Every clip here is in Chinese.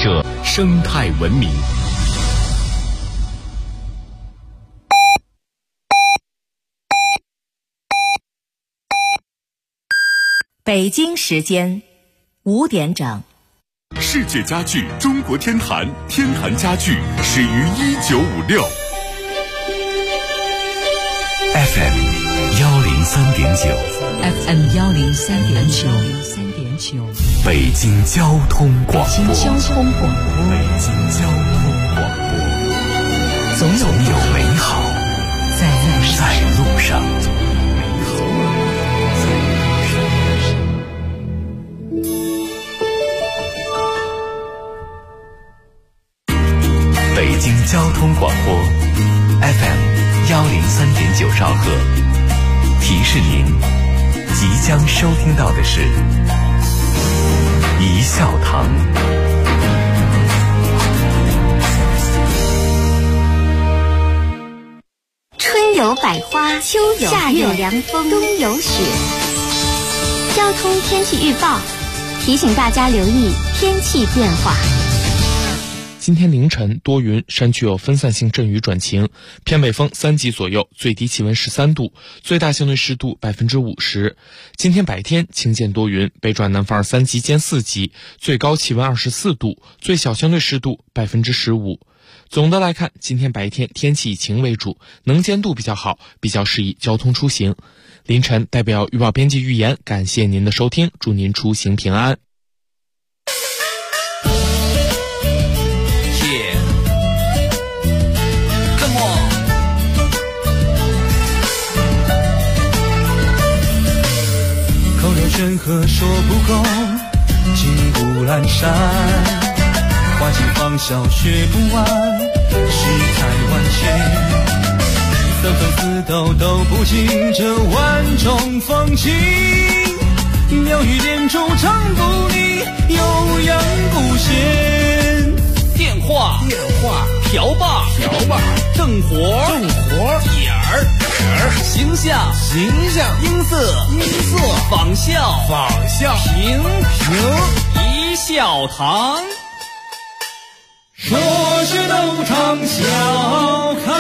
社生态文明。 北京时间5点整。 世界家具中国天坛，天坛家具始于1956。 FM 103.9，FM 103.9， 北京交通广播， 北京交通广播，总有美好在路上。 北京交通广播 FM 103.9兆赫，提示您即将收听到的是一笑堂。 春有百花，秋有夏有凉风，冬有雪。交通天气预报提醒大家留意天气变化。 今天凌晨多云，山区有分散性阵雨转晴，偏北风3级左右，最低气温13度，最大相对湿度50%。今天白天晴间多云，北转南风3级兼4级，最高气温24度，最小相对湿度15%。总的来看，今天白天天气以晴为主，能见度比较好，比较适宜交通出行。凌晨代表预报编辑预言，感谢您的收听，祝您出行平安。 山河说不够，金谷阑珊，花季芳笑学不完，世态万千，纷纷四斗都不尽这万种风情，妙语连珠唱不腻，悠扬不闲。 电话瓢把正活点儿形象音色仿效评一笑堂， 说是都唱笑开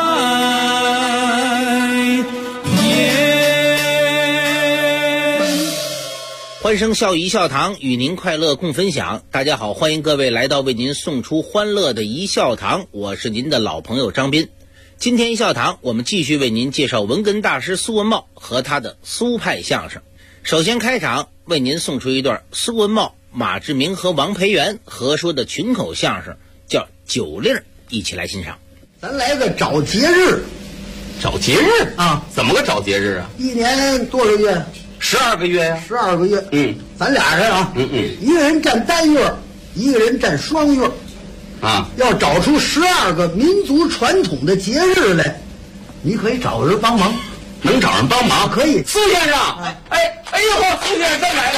颜。 欢声笑语一笑堂，与您快乐共分享。大家好，欢迎各位来到为您送出欢乐的一笑堂，我是您的老朋友张斌。今天一笑堂我们继续为您介绍文哏大师苏文茂和他的苏派相声。首先开场为您送出一段苏文茂、马志明和王培元合说的群口相声，叫酒令，一起来欣赏。 咱来个找节日。 找节日啊？ 怎么个找节日啊？ 一年多少月 ？12个月呀。 12个月。咱俩人啊，一个人占单月，一个人占双月。 啊， 要找出12个民族传统的节日来，你可以找人帮忙。 能找人帮忙？ 可以。 苏先生，哎呦，苏先生真来了！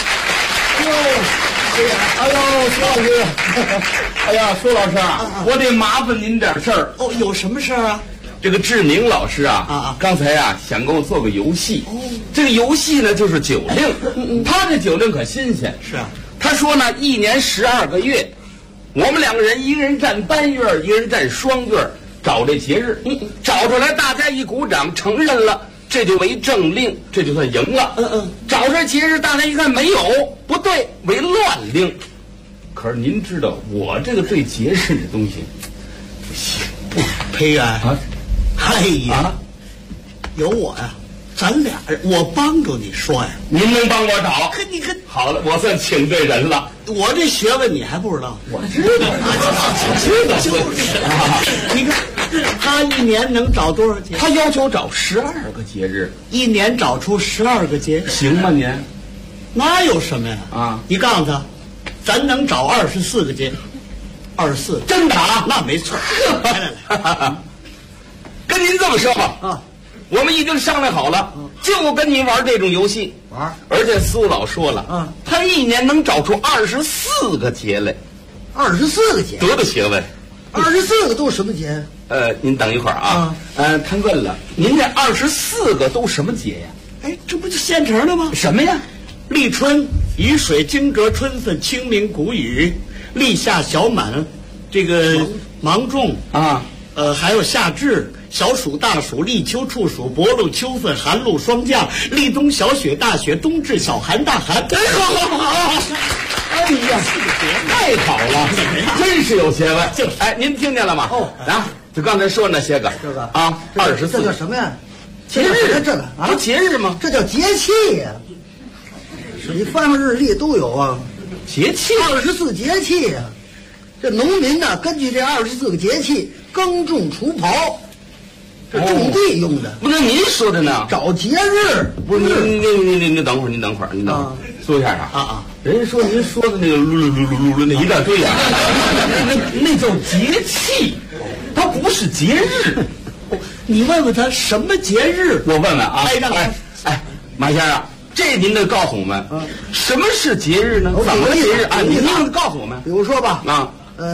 哎呦，苏老师， 哎呀，苏老师我得麻烦您点事儿。 哦，有什么事儿啊？ 这个志明老师刚才想跟我做个游戏。这个游戏呢就是酒令。他这酒令可新鲜。 是啊。 他说呢，一年12个月。我们两个人，一个人占单月，一个人占双月，找这节日，找出来大家一鼓掌承认了，这就为正令，这就算赢了。找这节日大家一看没有，不对，为乱令。可是您知道我这个对节日这东西不行， 培元啊，哎呀，有我呀，咱俩人，我帮着你说呀。 您能帮我找？ 可你可好了，我算请对人了。 我这学问你还不知道？ 我知道， 就是你看，他一年能找多少节？ 他要求找12个节日， 一年找出12个节， 行吗您？ 那有什么呀？你告诉他，咱能找24个节，24， 真的啊？ 那没错。来， 跟您这么说吧，我们已经商量好了，就跟您玩这种游戏玩。 而且苏老说了，他一年能找出24个节来。 24个节， 多大学问 ？24个都什么节？ 您等一会儿啊。他问了，您这24个都什么节呀？ 哎，这不就现成的吗？ 什么呀？ 立春、雨水、惊蛰、春分、清明、谷雨， 立夏、小满，这个芒种啊， 还有夏至、小暑、大暑、立秋、处暑、薄露、秋分、寒露、霜降、立冬、小雪、大雪、冬至、小寒、大寒。 哎，好！哎呀，太好了，真是有学问。哎，您听见了吗？啊，就刚才说那些个， 这个啊，24， 这叫什么呀？ 节日， 这个啊， 不节日吗？ 这叫节气呀。你翻翻日历都有啊， 节气 24节气呀。这农民呢，根据这24个节气耕种除刨，这种地用的。 不是您说的呢？ 找节日， 不是您等会儿，您等会儿，说一下啊！人家说您说的那个噜那一大堆啊，那叫节气，它不是节日。 你问问他什么节日？ 我问问啊！哎，马先生，这您得告诉我们，什么是节日呢？怎么节日啊？您能告诉我们？ 比如说吧， 啊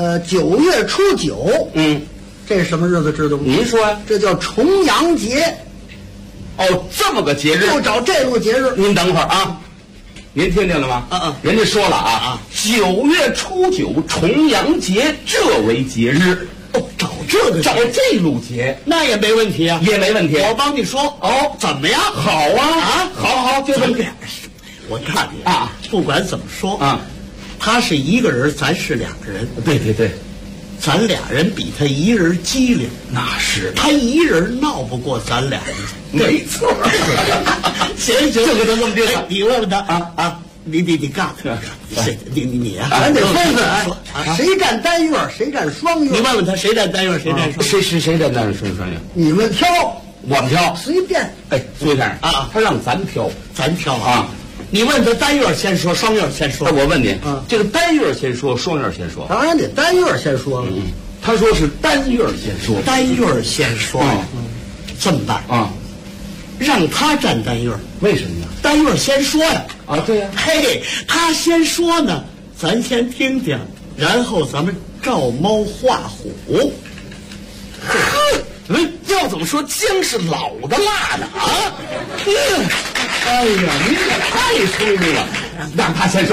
，9月初9，这是什么日子知道吗？ 您说呀， 这叫重阳节。 哦，这么个节日， 就找这路节日。 您等会儿啊，您听见了吗？人家说了啊，9月初9重阳节，这为节日。 哦，找这路节，那也没问题啊， 也没问题。 我帮你说哦，怎么样？ 好啊，好，就这么点。 我看你啊，不管怎么说啊，他是一个人，咱是两个人。 对， 咱俩人比他一人机灵， 那是他一人闹不过咱俩人。 没错。 行， 就给他这么定了。 你问问他啊。你干你啊！ 咱得分谁占单月，谁占双月。 你问问他谁占单月，谁占双月？ 谁占单月，谁占双月？ 你们挑， 我们挑， 随便。 哎，苏先生啊，他让咱挑啊。 你问他单月先说，双月先说。 我问你，这个单月先说，双月先说。 当然得单月先说了。 他说是单月先说， 单月先说。这么办啊？ 让他占单月， 为什么呢？ 单月先说呀。 啊，对呀。 嘿，他先说呢，咱先听听，然后咱们照猫画虎。 要怎么说姜是老的辣的啊？哎呀，您也太聪明了，让他先说。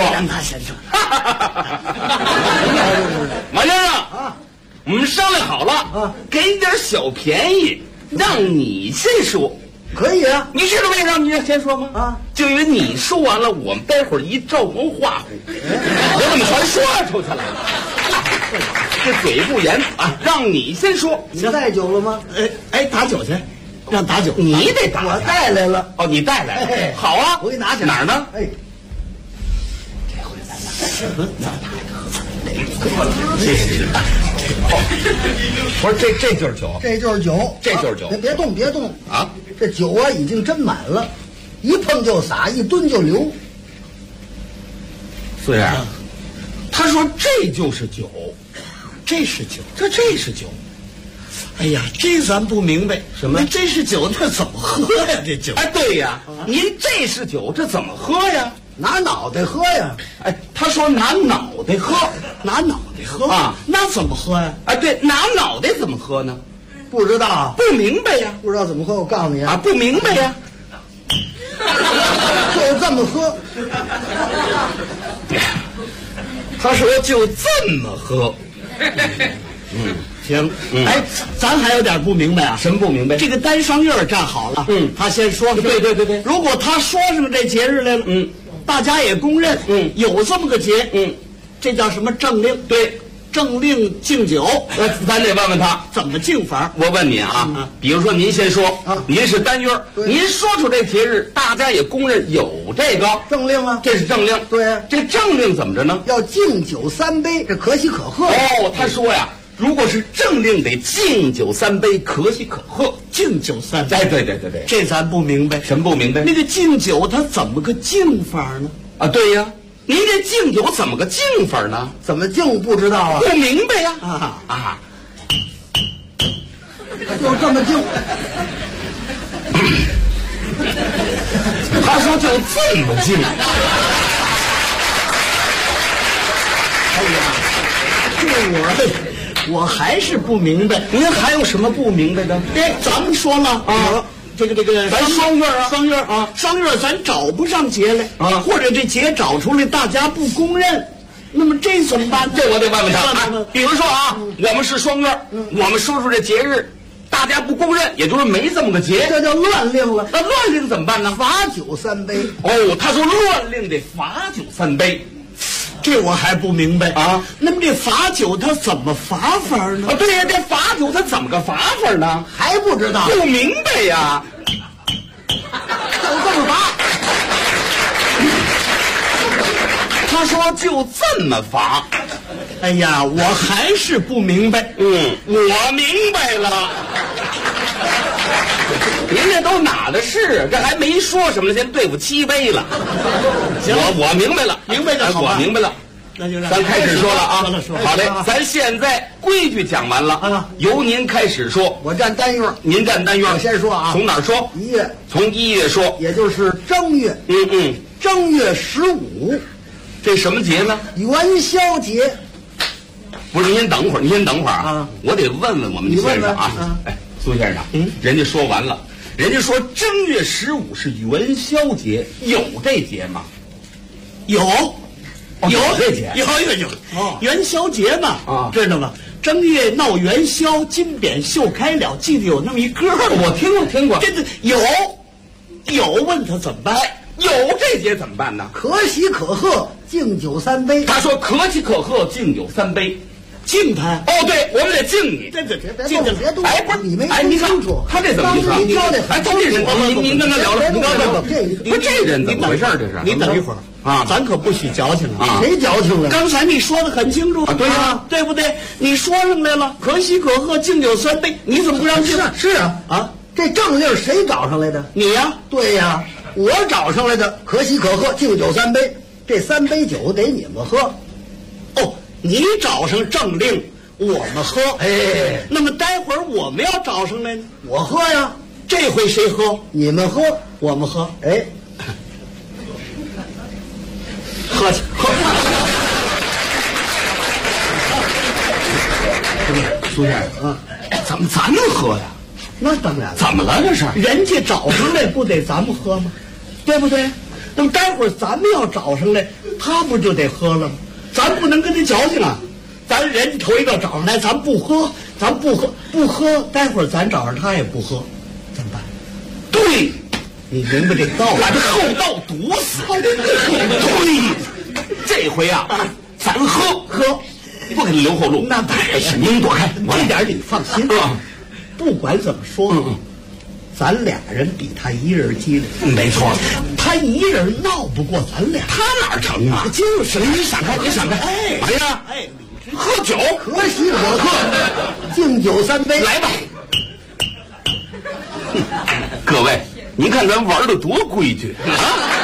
马先生啊，我们商量好了啊，给你点小便宜，让你先说。 可以啊， 你知道为啥你先说吗？ 啊， 就因为你说完了，我们待会儿一照猫画虎，我怎么全说出去了？这嘴不严啊，让你先说。 你带酒了吗？ 打酒去，让打酒。 你得打， 我带来了。 哦，你带来了。好啊， 我给你拿去。 哪儿呢？ 哎， 这回咱拿谢谢。不是，这就是酒， 这就是酒， 这就是酒。 别动啊！ 这酒啊已经斟满了，一碰就洒，一蹲就流。 苏先生，他说这就是酒， 这是酒， 这是酒。 哎呀，这咱不明白什么？ 这是酒，这怎么喝呀？这酒？ 哎，对呀，您这是酒，这怎么喝呀？ 拿脑袋喝呀！ 哎，他说拿脑袋喝， 拿脑袋喝啊？ 那怎么喝呀？ 啊，对，拿脑袋怎么喝呢？ 不知道啊， 不明白呀， 不知道怎么喝。我告诉你啊， 不明白呀， 就这么喝。 他说就这么喝。 行，哎，咱还有点不明白啊。 什么不明白？ 这个单双月站好了，他先说。 对。 如果他说上这节日来了，大家也公认，有这么个节，这叫什么政令？ 对， 政令敬酒。 咱得问问他怎么敬法。 我问你啊，比如说您先说，您是单月，您说出这节日，大家也公认有这个政令啊， 这是政令。 对呀， 这政令怎么着呢？ 要敬酒3杯，这可喜可贺。 哦，他说呀。如果是政令，得敬酒3杯，可喜可贺。 敬酒3杯， 哎，对， 这咱不明白。 什么不明白？ 那个敬酒它怎么个敬法呢？ 啊，对呀，您这敬酒怎么个敬法呢？ 怎么敬不知道啊？ 不明白呀！ 就这么敬。 他说就这么敬。 哎呀，我还是不明白。 您还有什么不明白的？ 咱们说了啊，这个咱双月啊，双月咱找不上节来啊，或者这节找出来大家不公认， 那么这怎么办？ 这我得问问他。比如说啊，我们是双月，我们说出这节日，大家不公认，也就是没这么个节， 这叫乱令了。 那乱令怎么办呢？ 罚酒3杯。 哦，他说乱令得罚酒3杯。 这我还不明白啊。 那么这罚酒他怎么罚法呢？ 对呀，这罚酒他怎么个罚法呢？ 还不知道？ 不明白呀。 就这么罚。 他说就这么罚。 哎呀，我还是不明白。 我明白了。您这都哪的事？这还没说什么呢，先对付7杯了。行，我明白了， 明白就好吧。 我明白了， 那就让咱开始说了啊。 说好嘞，咱现在规矩讲完了啊，由您开始说。 我占单月， 您占单月。 我先说啊， 从哪儿说 ？1月， 从1月说， 也就是正月。正月15， 这什么节呢？ 元宵节。 不是，您先等会儿，啊！我得问问我们先生啊。哎，苏先生，人家说完了，人家说正月15是元宵节，有这节吗？ 有这节， 有。元宵节嘛，知道吗？正月闹元宵，金匾绣开了，记得有那么一歌吗？ 我听过。 这有，问他怎么办？ 有这节怎么办呢？ 可喜可贺，敬酒3杯。 他说可喜可贺，敬酒3杯。 敬他？ 哦，对，我们得敬你。 别动！ 哎，不是， 你没听清楚，他这怎么意思？ 你教的， 哎，这人，您跟他聊聊，您聊聊。不，这人怎么回事？这是？ 你等一会儿啊，咱可不许矫情啊！谁矫情了？ 刚才你说的很清楚啊，对呀， 对不对？你说上来了，可喜可贺，敬酒3杯，你怎么不让敬？ 是啊，这正令谁找上来的？ 你呀？ 对呀，我找上来的，可喜可贺，敬酒3杯，这3杯酒得你们喝。 哦。你找上正令，我们喝。 哎， 那么待会儿我们要找上来呢， 我喝呀。 这回谁喝？ 你们喝， 我们喝。 哎， 喝去，喝。 苏先生啊，怎么咱们喝呀？ 那当然了。 怎么了这是？ 人家找上来不得咱们喝吗？对不对？那么待会儿咱们要找上来，他不就得喝了吗？咱不能跟他矫情啊！咱人家头一个找上来，咱不喝，不喝，待会儿咱找上他也不喝，怎么办？ 对， 你明白这道理？ 把这后道堵死。对，这回啊，咱喝，不给他留后路。 那当然是， 您躲开， 这点你放心。不管怎么说，咱俩人比他一人机灵。 没错， 他一人闹不过咱俩， 他哪成啊？ 就是你闪开！哎呀，喝酒， 可喜可贺，敬酒3杯， 来吧。各位，您看咱玩的多规矩啊！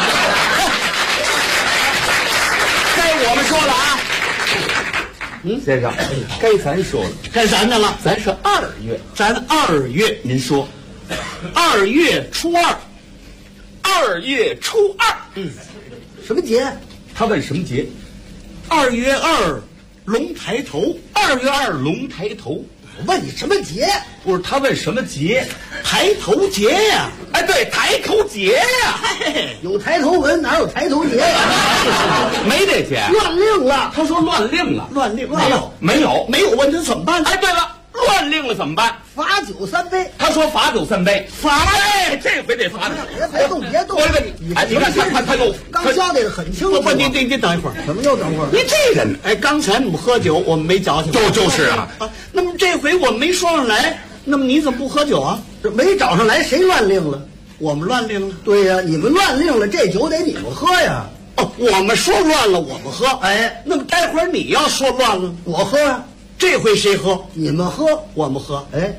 该我们说了啊。先生，该咱说了， 该咱的了。 咱是2月， 咱2月， 您说 ，2月初2。 2月初2， 什么节？ 他问什么节 ？2月2，龙抬头。 2月2，龙抬头。 我问你什么节？ 不是，他问什么节？ 抬头节呀！ 哎，对，抬头节呀！ 有抬头纹，哪有抬头节呀？ 没这节， 乱令了。 他说乱令了， 乱令没有， 问他怎么办？ 哎，对了，乱令了怎么办？ 罚酒3杯。 他说罚酒3杯， 哎， 这回得罚。 别动！ 我问你，哎，你看他又刚交代的很清楚。 你等一会儿。 怎么又等会儿？ 你这人， 哎，刚才我们喝酒，我们没矫情。 就是啊。 那么这回我们没说上来，那么你怎么不喝酒啊？ 没找上来，谁乱令了？ 我们乱令了。 对呀，你们乱令了，这酒得你们喝呀。 哦，我们说乱了，我们喝。 哎， 那么待会儿你要说乱了， 我喝呀。 这回谁喝？ 你们喝， 我们喝。 哎，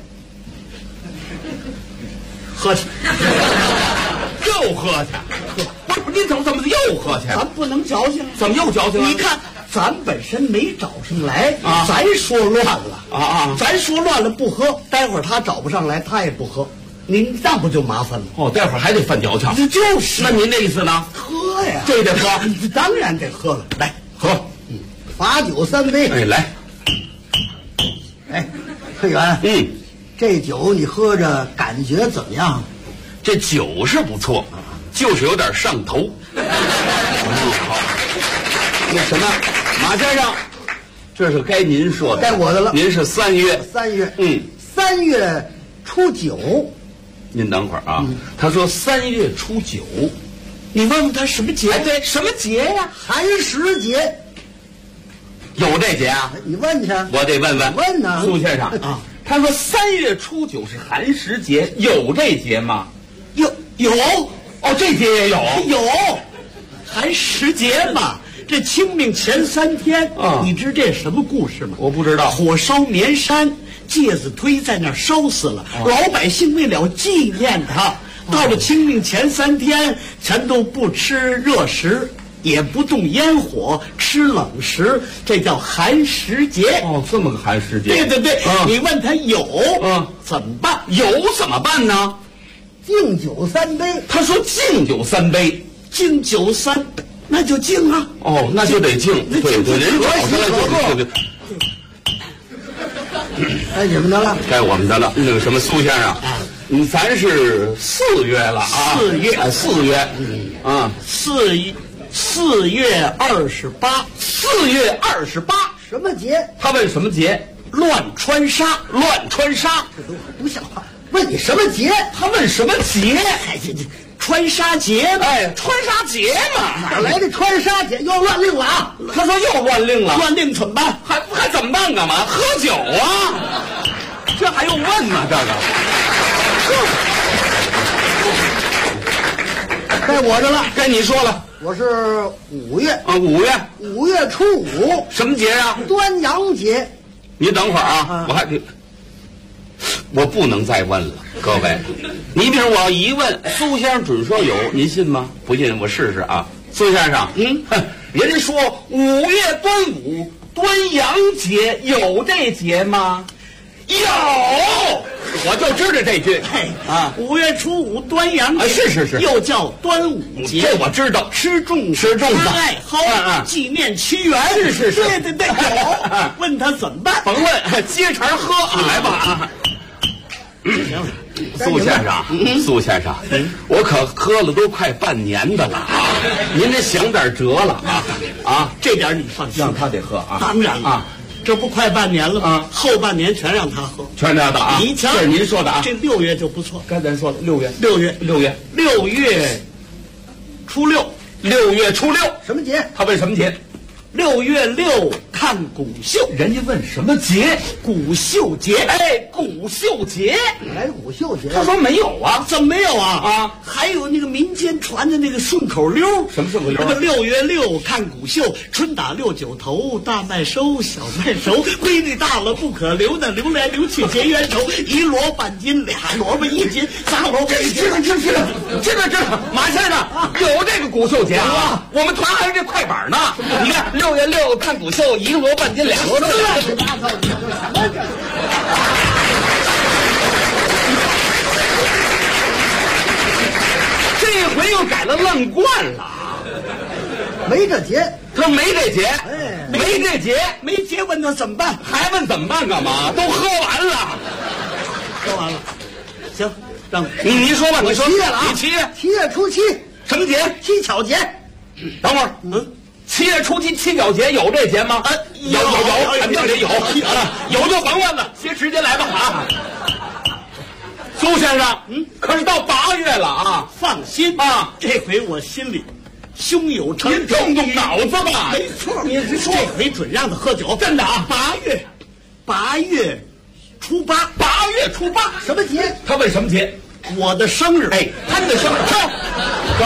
喝去， 又喝去。不是，你怎么又喝去？ 咱不能矫情。 怎么又矫情了？ 你看，咱本身没找上来啊，咱说乱了啊， 咱说乱了不喝，待会儿他找不上来，他也不喝，您那不就麻烦了？ 哦，待会儿还得犯矫情。 这就是。 那您这意思呢？ 喝呀， 这得喝， 当然得喝了。来喝， 罚酒3杯。 哎，来。 哎，翠元，这酒你喝着感觉怎么样？ 这酒是不错，就是有点上头。好， 那什么， 马先生，这是该您说的， 该我的了。 您是3月 ，3月 ，3 月初9。 您等会儿啊，他说3月初9， 你问问他什么节？ 哎，对，什么节呀？ 寒食节。 有这节啊？ 你问去。 我得问问。 问呢， 苏先生啊，他说3月初9是寒食节，有这节吗？ 有哦，这节也有。 寒食节嘛。这清明前3天你知这什么故事吗？ 我不知道。 火烧绵山，介子推在那儿烧死了，老百姓为了纪念他，到了清明前3天，全都不吃热食，也不动烟火，吃冷食，这叫寒食节。 哦，这么个寒食节。 对，你问他有，怎么办？ 有怎么办呢？ 敬酒3杯。 他说敬酒3杯， 敬酒3杯。那就敬啊！ 哦，那就得敬。对，人找上来就。 该你们的了， 该我们的了。那个什么，苏先生，咱是4月了啊 ，4月啊 ，4月28，4 月28， 什么节？ 他问什么节？ 乱穿纱， 这都不像话。问你什么节？ 他问什么节？ 哎，这穿纱节嘛， 穿纱节嘛， 哪来的穿纱节？又乱令了啊！ 他说又乱令了， 乱令怎么办？ 还怎么办？干嘛？喝酒啊？这还用问吗？这个， 该我的了， 该你说了。 我是5月啊，5 月初5， 什么节呀？ 端阳节。 你等会儿啊，我不能再问了，各位，你比如我要一问，苏先生准说有，您信吗？不信我试试啊，苏先生，人家说5月端午端阳节，有这节吗？有，我就知道这句啊。 5月初5端阳节， 是， 又叫端午节， 这我知道， 吃粽子，爱蒿，纪念屈原， 是， 对，有。问他怎么办？ 甭问，接茬喝，来吧啊。 行， 苏先生，我可喝了都快半年的了啊！您这想点辙了啊！ 这点你放心， 让他得喝啊！ 当然了啊，这不快半年了吗？后半年全让他喝， 全让他啊！这是您说的啊！ 这6月就不错， 该咱说的6月初6， 什么节？ 他问什么节 ？6月6看古秀， 人家问什么节？ 古秀节。 哎，古秀节， 来古秀节。 他说没有啊， 怎么没有啊？ 啊， 还有那个民间传的那个顺口溜。 什么顺口溜？ 那个6月6看古秀，春打6九头，大麦收，小麦熟，闺女大了不可留，那留来留去结冤仇。1萝半斤，2萝卜1斤，3萝卜1斤。 知道，马先生有这个古秀节啊，我们团还有这快板呢。你看6月6看古秀，1萝半斤，2萝卜。这回又改了愣惯了， 没这节。 他说没这节， 没节，问他怎么办？ 还问怎么办干嘛？都喝完了， 行，让你说吧，你说。 7月了啊 ，7 月初7， 什么节？ 七巧节。 等会儿，7月初7七巧节有这节吗？有，肯定得有啊！有就甭问了，直接来吧啊！苏先生，可是到8月了啊！ 放心啊， 这回我心里胸有成竹， 动脑子吧。 没错，你说这回准让他喝酒， 真的啊 ！8月初8， 什么节？他问什么节？ 我的生日。 哎，他的生日，走，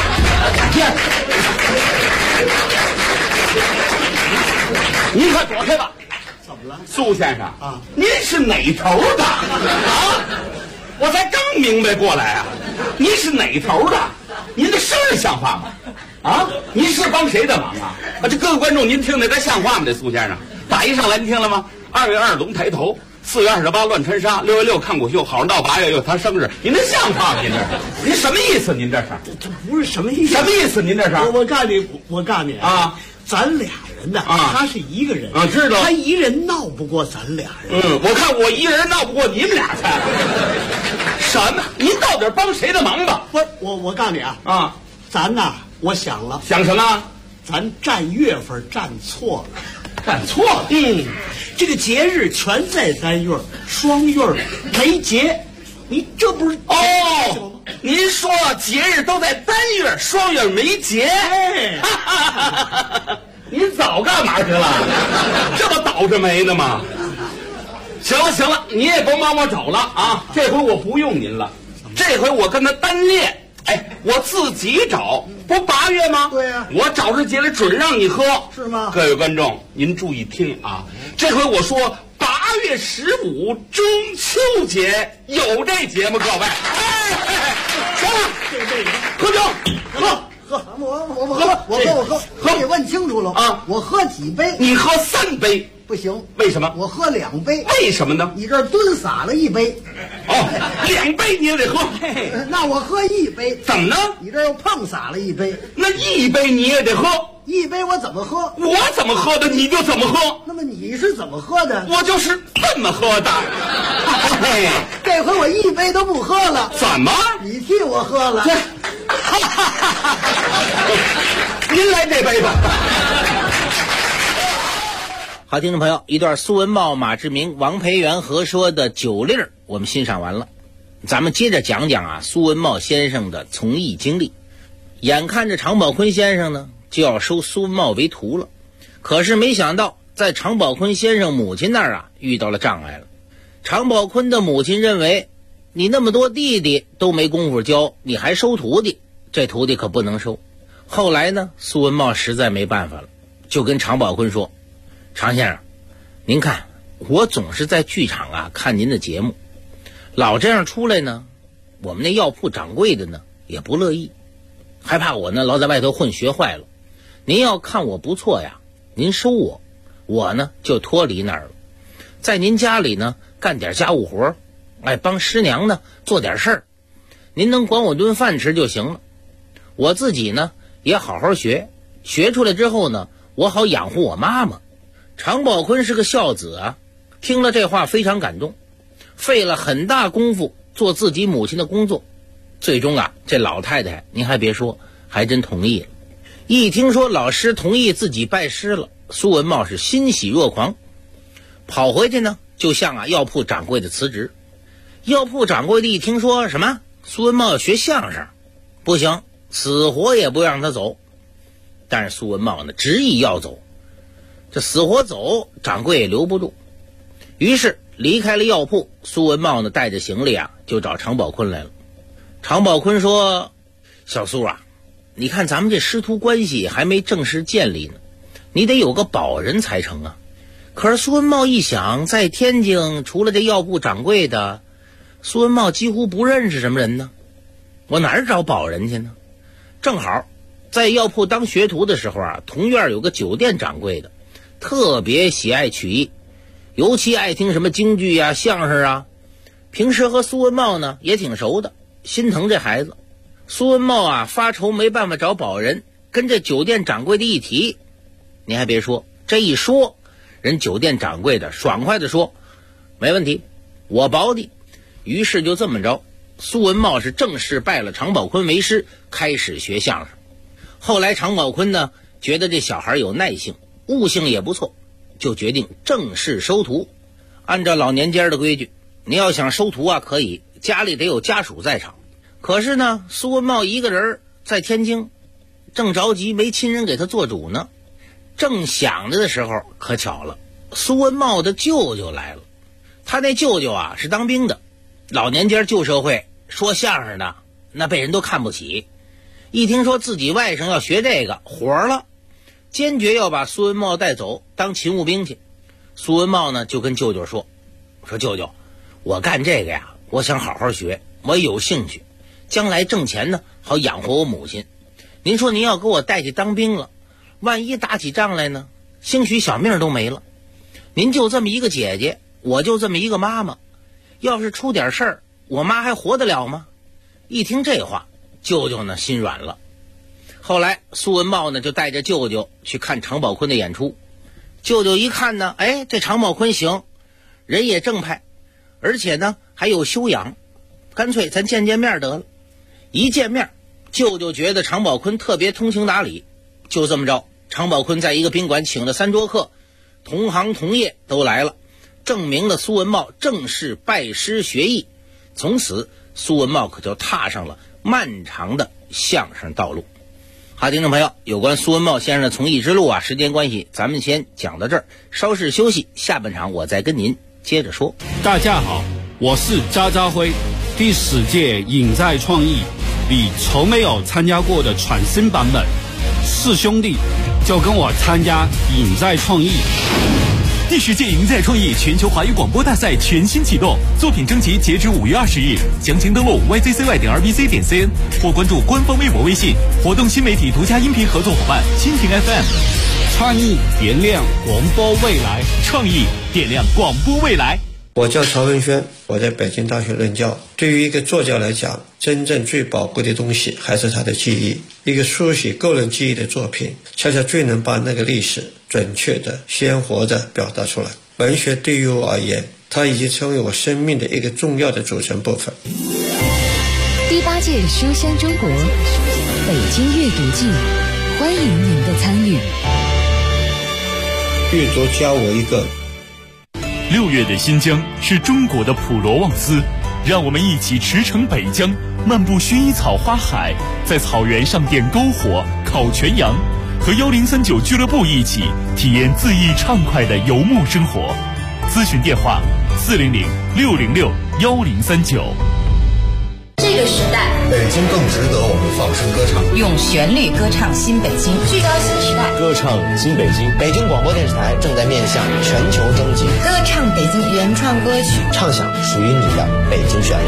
您快躲开吧！ 怎么了， 苏先生啊？ 您是哪头的啊？我才刚明白过来啊！您是哪头的？您的生日像话吗？啊，您是帮谁的忙啊？这各位观众，您听着，这像话吗？这苏先生打一上来，您听了吗？2月2龙抬头，4月28乱穿纱，6月6看古秀，好上到8月又他生日，您这像话吗？您这是，您什么意思？您这是？ 这不是什么意思？ 什么意思？您这是？ 我告诉你啊， 咱俩人呢啊， 他是一个人啊，知道。 他一人闹不过咱俩人。 我看我一人闹不过你们俩才。什么？您到底帮谁的忙吧？ 我告诉你啊， 啊， 咱呐，我想了， 想什么？ 咱占月份占错了。 干错了。 这个节日全在3月，双月没节，你这不是哦？您说节日都在3月，双月没节。 哎， 您早干嘛去了？这么倒着霉呢吗？行了行了，你也甭帮我找了啊！这回我不用您了，这回我跟他单列。哎，我自己找，不8月吗？ 对呀， 我找着节来准让你喝， 是吗？ 各位观众，您注意听啊！这回我说8月15中秋节，有这节吗？各位，行了，喝酒，喝。 我喝，你问清楚了啊！ 我喝几杯？ 你喝3杯不行， 为什么？ 我喝2杯。 为什么呢？ 你这儿蹲洒了1杯。 哦，2杯你也得喝。 那我喝1杯。 怎么呢？ 你这儿又碰洒了1杯。 那1杯你也得喝。 1杯我怎么喝？ 我怎么喝的你就怎么喝。 那么你是怎么喝的？ 我就是这么喝的。 这回我1杯都不喝了。 怎么？ 你替我喝了。 您来这杯吧。 好，听众朋友，一段苏文茂、马志明、王培元合说的酒令我们欣赏完了，咱们接着讲讲苏文茂先生的从艺经历。眼看着常宝坤先生呢就要收苏文茂为徒了，可是没想到在常宝坤先生母亲那儿遇到了障碍了。常宝坤的母亲认为，你那么多弟弟都没工夫教，你还收徒弟，这徒弟可不能收。后来呢，苏文茂实在没办法了，就跟常宝坤说，常先生，您看我总是在剧场看您的节目，老这样出来呢，我们那药铺掌柜的呢也不乐意，害怕我呢老在外头混学坏了。您要看我不错呀，您收我，我呢就脱离那儿了，在您家里呢干点家务活，帮师娘呢做点事儿，您能管我顿饭吃就行了。我自己呢也好好学出来之后呢，我好养活我妈妈。常宝坤是个孝子听了这话非常感动，费了很大功夫做自己母亲的工作，最终这老太太您还别说，还真同意了。一听说老师同意自己拜师了，苏文茂是欣喜若狂，跑回去呢就向药铺掌柜的辞职。药铺掌柜的一听说什么苏文茂要学相声，不行，死活也不让他走。但是苏文茂呢执意要走，这死活走掌柜也留不住，于是离开了药铺。苏文茂呢带着行李就找常宝坤来了。常宝坤说，小苏你看咱们这师徒关系还没正式建立呢，你得有个保人才成啊。可是苏文茂一想，在天津除了这药铺掌柜的，苏文茂几乎不认识什么人呢，我哪儿找保人去呢？正好在药铺当学徒的时候同院有个酒店掌柜的，特别喜爱曲艺，尤其爱听什么京剧相声平时和苏文茂呢也挺熟的，心疼这孩子。苏文茂发愁没办法找保人，跟这酒店掌柜的一提，你还别说，这一说人酒店掌柜的爽快的说，没问题，我保你。于是就这么着，苏文茂是正式拜了常宝坤为师，开始学相声。后来常宝坤呢觉得这小孩有耐性，悟性也不错，就决定正式收徒。按照老年间的规矩，你要想收徒可以，家里得有家属在场。可是呢，苏文茂一个人在天津，正着急没亲人给他做主呢。正想着的时候，可巧了，苏文茂的舅舅来了。他那舅舅是当兵的，老年间旧社会，说相声的那被人都看不起。一听说自己外甥要学这个，火了，坚决要把苏文茂带走当勤务兵去。苏文茂呢就跟舅舅说舅舅，我干这个我想好好学，我有兴趣，将来挣钱呢好养活我母亲。您说您要给我带去当兵了，万一打起仗来呢，兴许小命都没了。您就这么一个姐姐，我就这么一个妈妈，要是出点事儿，我妈还活得了吗？一听这话，舅舅呢心软了。后来苏文茂呢就带着舅舅去看常宝坤的演出。舅舅一看呢，这常宝坤行，人也正派，而且呢还有修养，干脆咱见面得了。一见面，舅舅觉得常宝坤特别通情达理，就这么着常宝坤在一个宾馆请了3桌客，同行同业都来了，证明了苏文茂正式拜师学艺。从此苏文茂可就踏上了漫长的相声道路。好，听众朋友，有关苏文茂先生的从艺之路啊，时间关系咱们先讲到这儿，稍事休息，下半场我再跟您接着说。 大家好，我是渣渣辉，第10届影在创意你从没有参加过的全新版本，是兄弟就跟我参加影在创意。 第10届影在创意全球华语广播大赛全新启动，作品征集截止5月20日，详情登录 yzcy.rbc.cn 或关注官方微博微信。活动新媒体独家音频合作伙伴蜻蜓 FM。 创意点亮广播未来， 创意点亮广播未来。 我叫曹文轩，我在北京大学任教。对于一个作家来讲，真正最宝贵的东西还是他的记忆。一个书写个人记忆的作品，恰恰最能把那个历史准确的、鲜活的表达出来。文学对于我而言，它已经成为我生命的一个重要的组成部分。 第8届书香中国北京阅读季，欢迎您的参与。 阅读教我一个。 6月的新疆是中国的普罗旺斯，让我们一起驰骋北疆，漫步薰衣草花海，在草原上点篝火、烤全羊，和1039俱乐部一起体验恣意畅快的游牧生活。咨询电话400-606-1039。 这个时代， 北京更值得我们放声歌唱， 用旋律歌唱新北京，聚焦新时代， 歌唱新北京。北京广播电视台正在面向全球征集， 歌唱北京原创歌曲， 唱响属于你的北京旋律。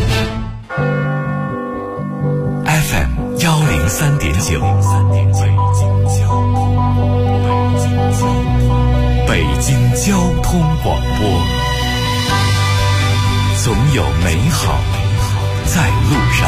FM 103.9，北京交通广播，总有美好在路上。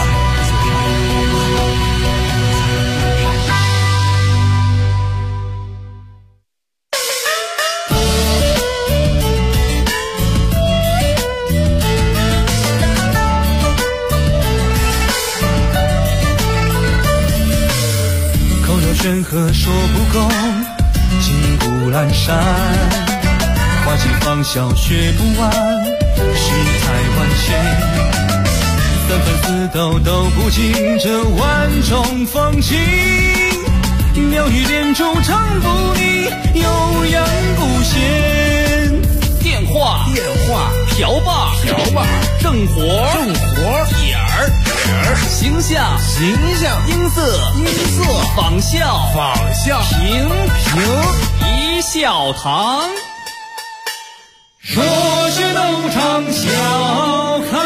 口若悬河说不够，金谷阑珊，花季芳笑学不完，世态万千。3分4斗都不尽这万种风情，妙语连珠唱不腻，悠扬不闲。 电话瓢把正活点儿形象音色仿效评一笑堂， 说学逗唱笑开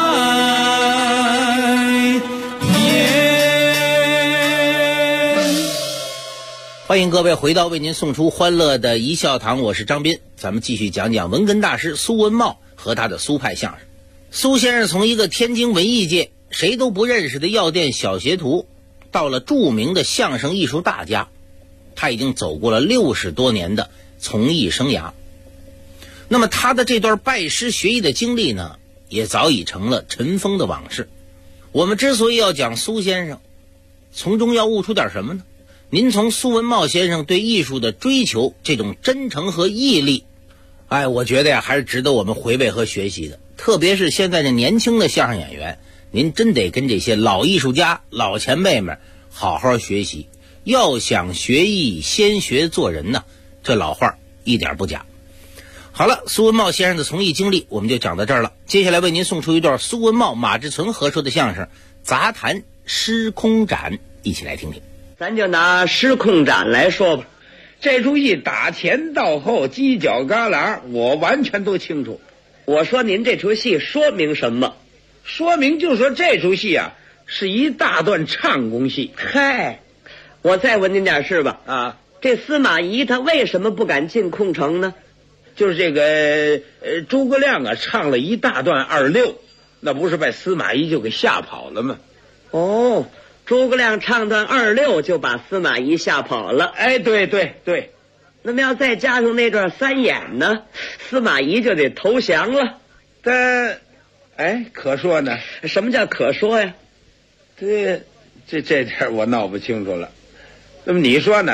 欢迎各位回到为您送出欢乐的一笑堂，我是张斌。咱们继续讲讲文哏大师苏文茂和他的苏派相声。苏先生从一个天津文艺界谁都不认识的药店小学徒，到了著名的相声艺术大家，他已经走过了60多年的从艺生涯。那么他的这段拜师学艺的经历呢，也早已成了尘封的往事。我们之所以要讲苏先生，从中要悟出点什么呢？您从苏文茂先生对艺术的追求，这种真诚和毅力，我觉得呀，还是值得我们回味和学习的。特别是现在这年轻的相声演员，您真得跟这些老艺术家、老前辈们好好学习。要想学艺，先学做人呢，这老话一点不假。好了，苏文茂先生的从艺经历我们就讲到这儿了。接下来为您送出一段苏文茂、马志存合说的相声《杂谈失空斩》，一起来听听。 咱就拿失控斩来说吧，这出戏打前到后犄角旮旯我完全都清楚。我说您这出戏说明什么？说明就说这出戏啊是一大段唱功戏。嗨，我再问您点事吧。这司马懿他为什么不敢进空城呢？就是这个诸葛亮啊唱了一大段26，那不是把司马懿就给吓跑了吗？哦，诸葛亮唱段26就把司马懿吓跑了。对。那么要再加上那段3演呢，司马懿就得投降了。可说呢？什么叫可说呀？这点我闹不清楚了。那么你说呢？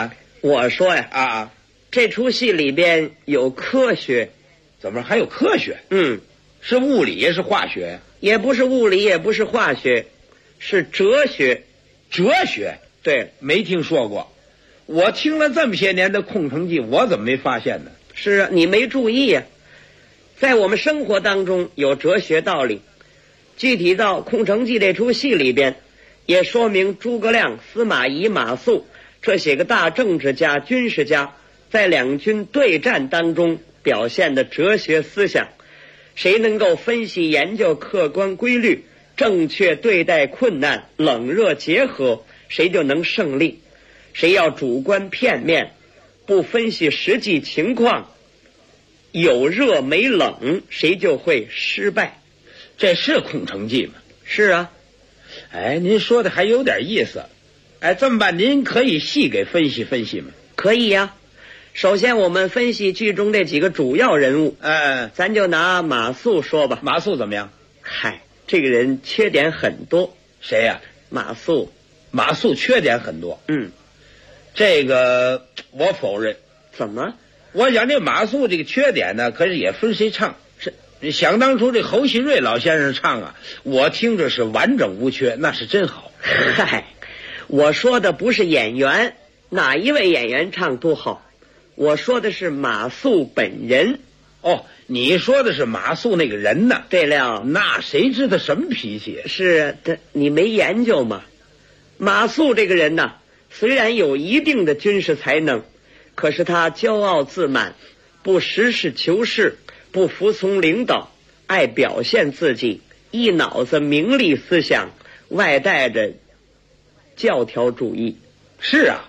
我说呀，这出戏里边有科学。 怎么还有科学？是物理也是化学？ 也不是物理，也不是化学，是哲学。 哲学？ 对， 没听说过。我听了这么些年的《空城计》，我怎么没发现呢？ 是啊，你没注意呀。在我们生活当中有哲学道理，具体到《空城计》这出戏里边，也说明诸葛亮、司马懿、马谡这些个大政治家、军事家在两军对战当中表现的哲学思想。谁能够分析研究客观规律，正确对待困难，冷热结合，谁就能胜利。谁要主观片面，不分析实际情况，有热没冷，谁就会失败。 这是空城计吗？ 是啊。 哎，您说的还有点意思。哎，这么办，您可以细给分析分析吗？ 可以呀。首先我们分析剧中这几个主要人物。咱就拿马谡说吧。 马谡怎么样？ 嗨，这个人缺点很多。 谁呀？ 马谡。 马谡缺点很多。这个我否认。 怎么？ 我想这马谡这个缺点呢，可是也分谁唱。是想当初这侯锡瑞老先生唱啊，我听着是完整无缺，那是真好。 嗨，我说的不是演员，哪一位演员唱多好，我说的是马谡本人。 哦，你说的是马谡那个人呢？ 对了， 那谁知道什么脾气？ 是的，你没研究吗？马谡这个人呢，虽然有一定的军事才能，可是他骄傲自满，不实事求是，不服从领导，爱表现自己，一脑子名利思想，外带着教条主义。 是啊。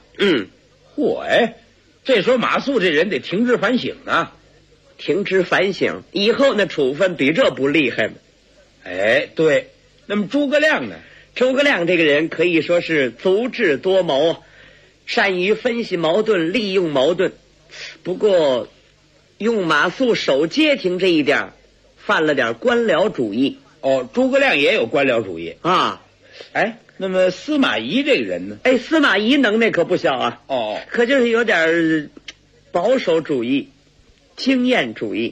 这时候马谡这人得停职反省啊。 停职反省以后那处分比这不厉害吗？ 哎，对。那么诸葛亮呢？ 诸葛亮这个人可以说是足智多谋，善于分析矛盾，利用矛盾。不过用马谡守街亭这一点犯了点官僚主义。 哦，诸葛亮也有官僚主义啊。 哎，那么司马懿这个人呢？ 哎，司马懿能耐可不小啊。可就是有点保守主义，经验主义。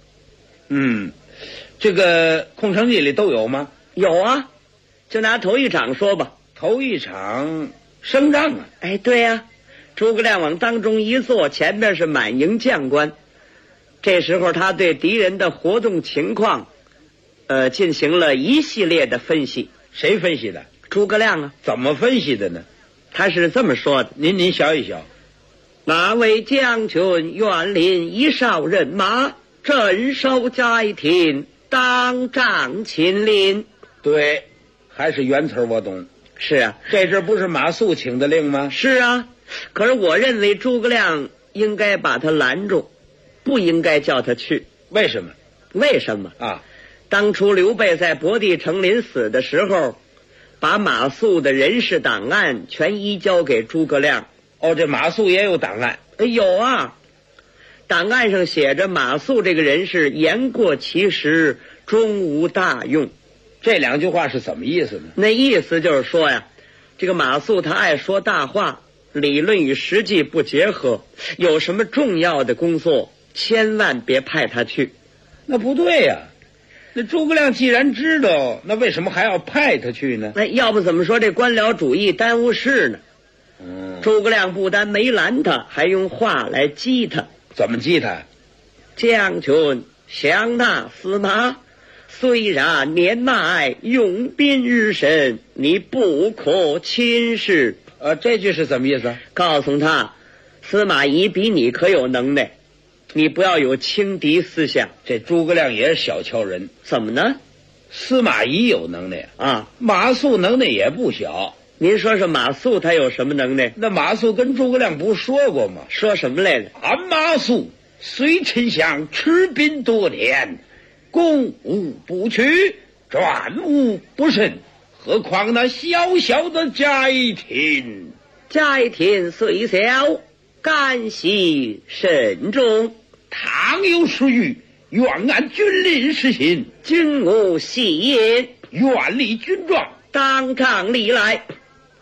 这个空城计里都有吗？ 有啊，就拿头一场说吧。 头一场升帐啊。 哎，对呀。诸葛亮往当中一坐，前面是满营将官。这时候他对敌人的活动情况进行了一系列的分析。 谁分析的？ 诸葛亮啊。 怎么分析的呢？ 他是这么说的， 您晓一晓。 那位将军远领一哨人马，镇守街亭，当帐亲临。 对，还是原词我懂。 是啊， 这不是马谡请的令吗？ 是啊，可是我认为诸葛亮应该把他拦住，不应该叫他去。 为什么？ 为什么啊？ 当初刘备在博地成临死的时候，把马谡的人事档案全移交给诸葛亮。 这马谡也有档案？ 有啊，档案上写着马谡这个人是言过其实，终无大用。 这两句话是怎么意思呢？ 那意思就是说呀，这个马谡他爱说大话，理论与实际不结合，有什么重要的工作千万别派他去。 那不对呀。那诸葛亮既然知道，那为什么还要派他去呢？ 那要不怎么说这官僚主义耽误事呢？诸葛亮不但没拦他，还用话来激他。 怎么激他？ 将军降纳司马，虽然年迈，用兵日深，你不可轻视。 这句是什么意思？ 告诉他，司马懿比你可有能耐，你不要有轻敌思想。 这诸葛亮也是小瞧人。 怎么呢？ 司马懿有能耐啊， 马谡能耐也不小。 您说是马谡他有什么能耐？ 那马谡跟诸葛亮不是说过吗？ 说什么来着？ 俺马谡虽丞相，持兵多年，攻无不取，战无不胜，何况那小小的街亭？ 街亭虽小，干系慎重。 倘有失虞，愿按军令实行。 军无戏言， 愿立军状， 当场立来。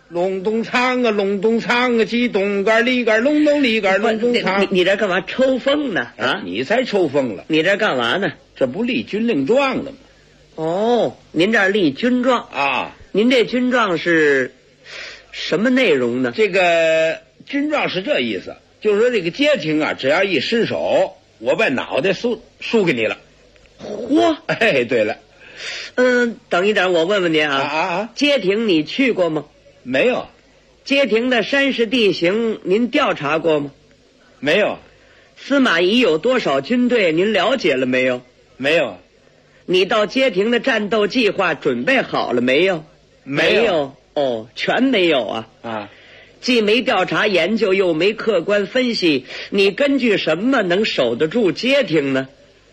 隆咚唱啊，隆咚唱啊，鸡东杆里杆，隆咚里杆，隆咚唱。 你这干嘛抽风呢？啊， 你才抽风了！ 你这干嘛呢？ 这不立军令状了吗？ 哦，您这儿立军状啊？ 您这军状是什么内容呢？ 这个军状是这意思，就是说这个街亭啊，只要一失手，我把脑袋输给你了。 嚯！ 哎，对了， 等一等，我问问您啊，街亭你去过吗？ 没有。 街亭的山势地形您调查过吗？ 没有。 司马懿有多少军队您了解了没有？ 没有。 你到街亭的战斗计划准备好了没有？ 没有。 哦，全没有啊！ 啊， 既没调查研究，又没客观分析，你根据什么能守得住街亭呢？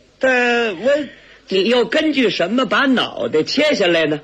你又根据什么把脑袋切下来呢？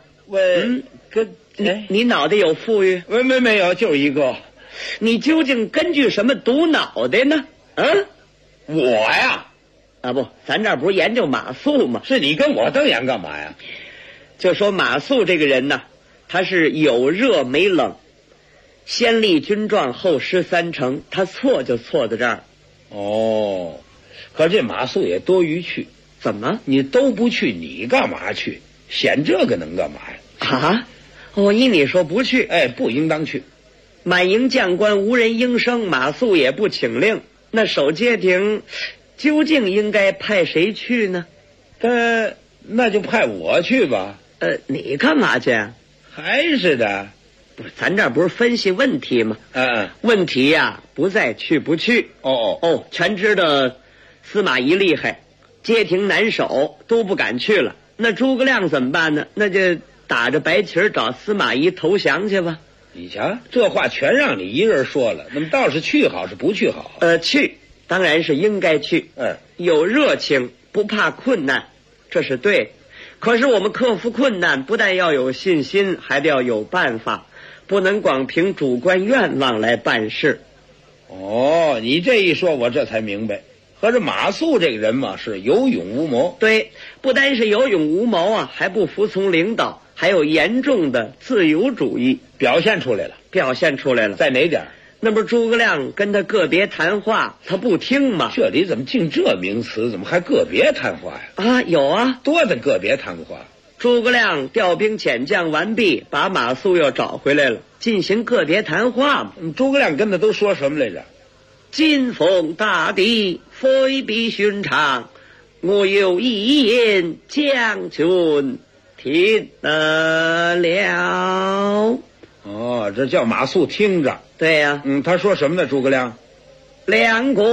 你脑袋有富裕？ 没有，就一个。 你究竟根据什么堵脑袋呢？ 我呀， 不，咱这儿不是研究马谡吗？ 是你跟我瞪眼干嘛呀？ 就说马谡这个人呢，他是有热没冷，先立军状后失三成，他错就错在这儿。 哦，可这马谡也多余去。 怎么？ 你都不去，你干嘛去？显这个能干嘛呀？ 啊？依你说不去， 不应当去。 满营将官无人应声，马谡也不请令，那守街亭究竟应该派谁去呢？ 那就派我去吧。 你干嘛去？ 还是的， 不是，咱这不是分析问题吗？问题呀，不在去不去。全知道司马懿厉害，街亭难守，都不敢去了。那诸葛亮怎么办呢？那就打着白旗找司马懿投降去吧。 你瞧，这话全让你一人说了，那么倒是去好是不去好？ 去当然是应该去。有热情，不怕困难，这是对。可是我们克服困难，不但要有信心，还得要有办法，不能光凭主观愿望来办事。 你这一说，我这才明白。合着马谡这个人嘛，是有勇无谋。 对，不单是有勇无谋啊，还不服从领导，还有严重的自由主义， 表现出来了。在哪点？ 那不是诸葛亮跟他个别谈话，他不听吗？ 这里怎么净这名词？怎么还个别谈话呀？ 有啊， 多的个别谈话。 诸葛亮调兵遣将完毕，把马谡又找回来了，进行个别谈话嘛。 诸葛亮跟他都说什么来着？ 今逢大敌，非比寻常，我有一言，将军听得了。 这叫马谡听着。 对呀。 他说什么呢？诸葛亮， 两国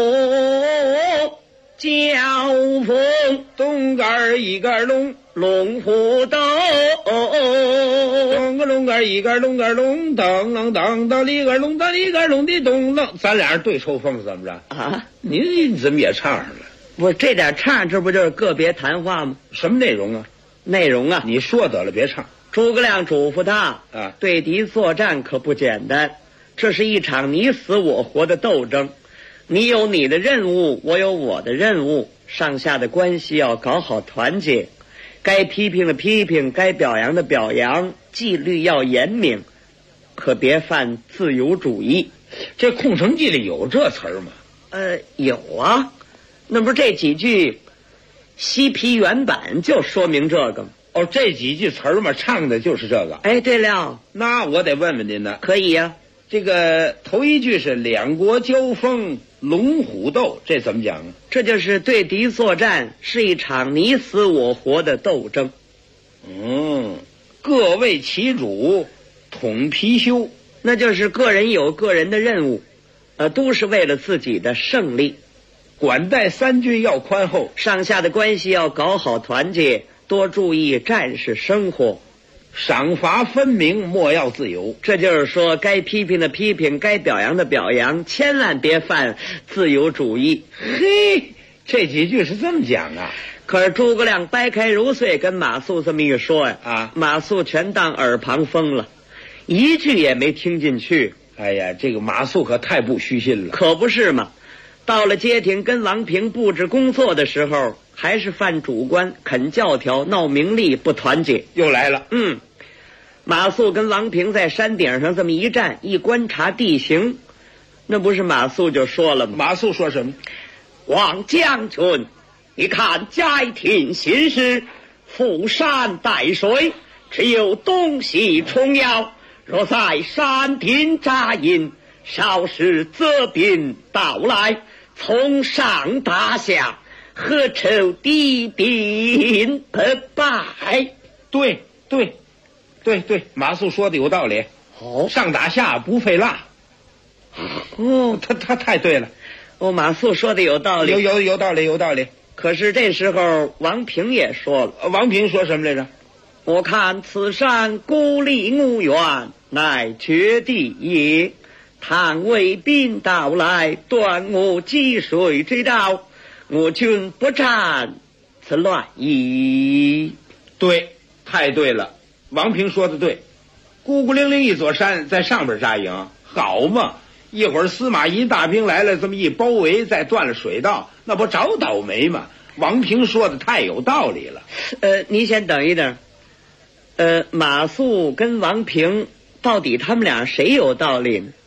交锋， 东杆一杆龙， 龙虎斗， 东个龙杆一杆龙杆龙，当啷当当里杆龙当里杆龙的咚啷，咱俩人对抽风怎么着啊？ 你怎么也唱上了？ 不，这点唱，这不就是个别谈话吗？ 什么内容啊？ 内容啊， 你说得了，别唱。 诸葛亮嘱咐他对敌作战可不简单，这是一场你死我活的斗争。你有你的任务，我有我的任务，上下的关系要搞好团结，该批评的批评，该表扬的表扬，纪律要严明，可别犯自由主义。 这《空城计》里有这词儿吗？ 有啊，那不是这几句西皮原版就说明这个。 这几句词儿嘛，唱的就是这个。 对了， 那我得问问您呢。 可以呀。 这个头一句是两国交锋，龙虎斗，这怎么讲呢？ 这就是对敌作战，是一场你死我活的斗争。 各为其主，统貔貅， 那就是个人有个人的任务，都是为了自己的胜利。 管带三军要宽厚， 上下的关系要搞好团结，多注意战士生活， 赏罚分明，莫要自由。 这就是说，该批评的批评，该表扬的表扬，千万别犯自由主义。 嘿，这几句是这么讲啊。 可是诸葛亮掰开揉碎跟马谡这么一说呀，马谡全当耳旁风了，一句也没听进去。 哎呀，这个马谡可太不虚心了。 可不是嘛，到了街亭跟王平布置工作的时候，还是犯主观，肯教条，闹名利，不团结。 又来了。 马谡跟王平在山顶上这么一站，一观察地形，那不是马谡就说了吗？ 马谡说什么？ 王将军，你看街亭新市，覆山带水，只有东西重要。若在山顶扎营，稍时责兵到来，从上打下，何愁敌兵不败？ 对，马谡说的有道理。上打下不费蜡。他太对了。 马谡说的有道理， 有道理。 可是这时候王平也说了。 王平说什么来着？ 我看此山孤立无援，乃绝地也。倘魏兵到来，断我积水之道，我军不战，此乱矣。 对，太对了。王平说的对。孤孤零零一座山，在上边扎营，好嘛！一会儿司马懿大兵来了，这么一包围，再断了水道，那不找倒霉吗？王平说的太有道理了。 你先等一等。马谡跟王平到底他们俩谁有道理呢？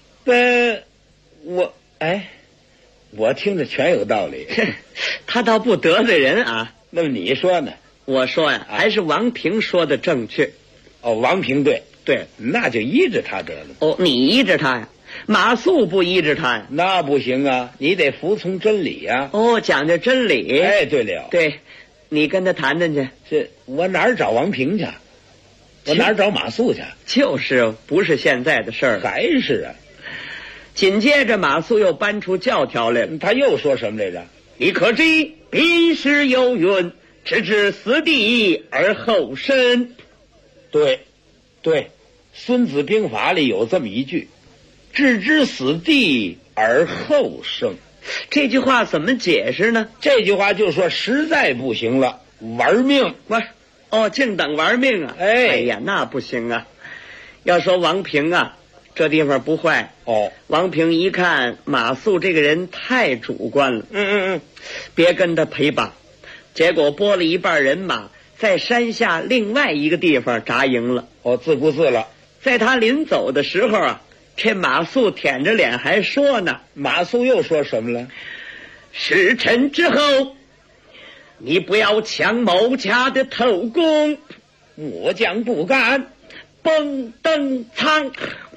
我听着全有道理。 他倒不得罪人啊。 那么你说呢？ 我说呀，还是王平说的正确。 王平对，那就依着他得了。 你依着他呀？马谡不依着他呀？ 那不行啊，你得服从真理呀。 讲究真理。 对了。 对，你跟他谈谈去。 是我哪儿找王平去？我哪儿找马谡去？ 就是不是现在的事儿。 还是啊。 紧接着马谡又搬出教条来了。 他又说什么来着？ 你可知兵师有云，置之死地而后生。 对，孙子兵法里有这么一句，置之死地而后生。 这句话怎么解释呢？ 这句话就说实在不行了，玩命。 净等玩命啊！哎呀，那不行啊！要说王平啊，这地方不坏。王平一看马谡这个人太主观了，别跟他陪吧。结果拨了一半人马，在山下另外一个地方扎营了。 自顾自了。 在他临走的时候啊，这马谡舔着脸还说呢。 马谡又说什么了？ 事成之后，你不要抢某家的头功， 我将不干。 蹦登仓。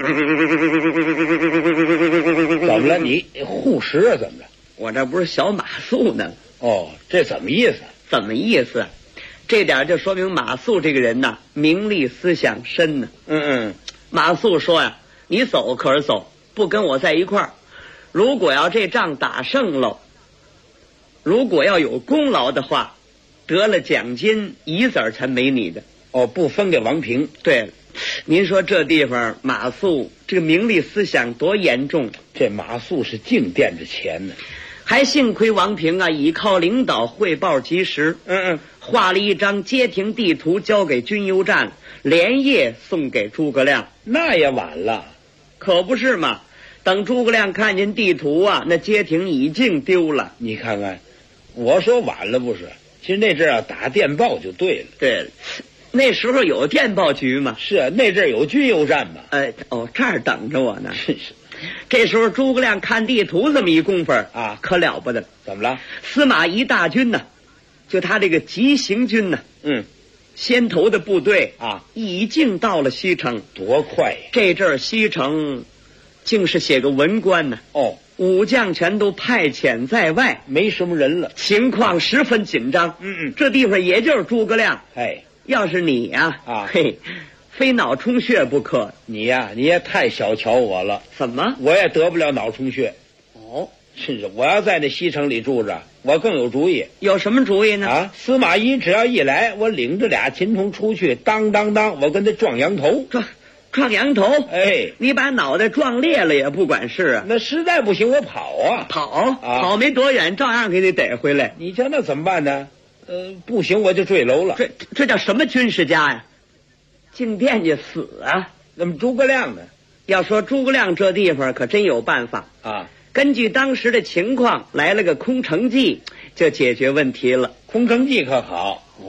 怎么了？你护食啊？怎么了？ 我这不是小马谡呢。 这怎么意思？ 怎么意思？这点就说明马谡这个人呐，名利思想深呢。马谡说呀，你走可是走，不跟我在一块儿。如果要这仗打胜了，如果要有功劳的话，得了奖金一子儿才没你的。 不分给王平。 对了，您说这地方马谡这个名利思想多严重？ 这马谡是净惦着钱呢。 还幸亏王平啊，倚靠领导汇报及时，画了一张街亭地图交给军邮站，连夜送给诸葛亮。 那也晚了。 可不是嘛，等诸葛亮看见地图啊，那街亭已经丢了。 你看看，我说晚了不是？其实那阵儿打电报就对了。 对了，那时候有电报局吗？ 是啊，那阵儿有军邮站嘛。 这儿等着我呢。是。这时候诸葛亮看地图这么一功夫啊，可了不得。 怎么了？ 司马懿大军呢，就他这个急行军呢，先头的部队啊，已经到了西城。 多快呀！ 这阵儿西城竟是写个文官呢。武将全都派遣在外， 没什么人了， 情况十分紧张。这地方也就是诸葛亮。要是你呀，非脑充血不可。 你呀，你也太小瞧我了。 怎么？ 我也得不了脑充血。是，我要在那西城里住着，我更有主意。 有什么主意呢？ 司马懿只要一来，我领着俩秦童出去，当当当，我跟他撞羊头。 撞羊头？你把脑袋撞裂了也不管事啊。 那实在不行，我跑啊。 跑没多远，照样给你逮回来。 你瞧那怎么办呢？不行，我就坠楼了。 这叫什么军事家呀？净惦记死啊！ 那么诸葛亮呢？ 要说诸葛亮这地方可真有办法啊！根据当时的情况，来了个空城计，就解决问题了。 空城计可好？